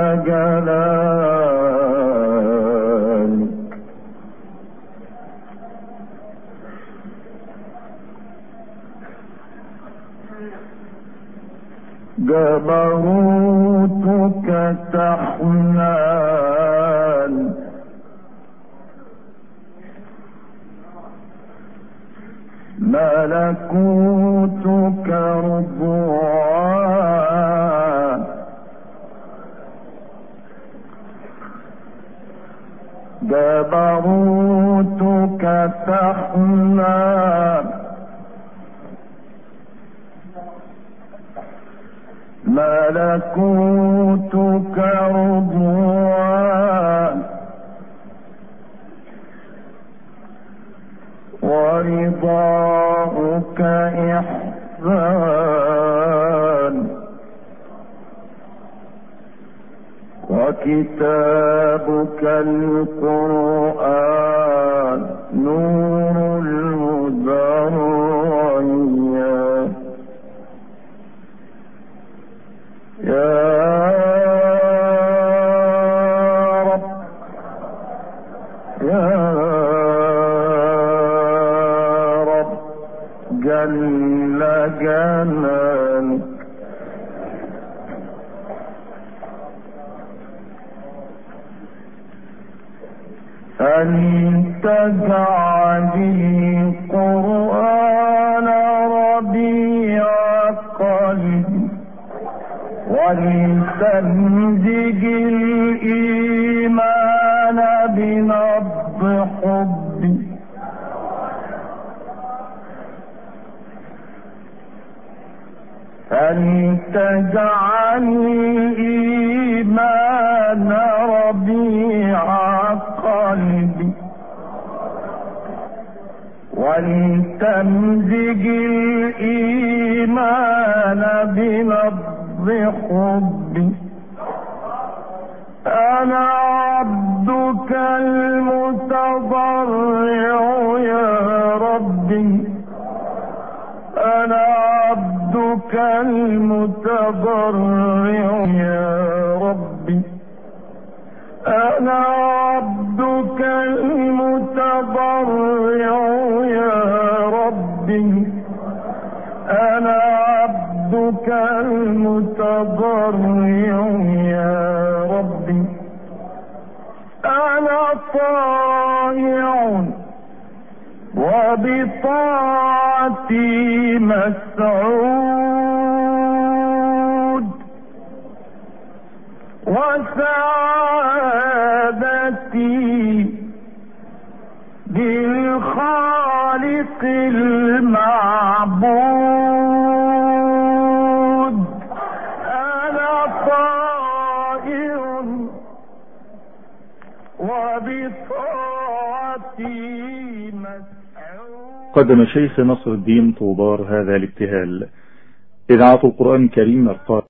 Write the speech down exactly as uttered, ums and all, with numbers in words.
جلالك جبروتك تحنان ملكوتك رضوان جبروتك تحنان ملكوتك رضوان ورضاؤك إحسان وكتابك القرآن نور المدريات يا رب يا رب جل جلالك أن تجعل القرآن ربيع قلبي ولتمزج الإيمان بنبض حبي أن تجعل الإيمان ربيع قلبي ولتمزج الإيمان بنبض حبي أنا عبدك المتضرع يا ربي أنا عبدك المتضرع يا ربي أنا عبدك المتضرع يا ربي أنا عبدك المتضرع يا ربي أنا طائع وبطاعتي مسعود وسعادتي بالخالق المعبود أنا طائع وبطاعتي مسعود. قدم شيخ نصر الدين طوبار هذا الابتهال. إذاعة القرآن الكريم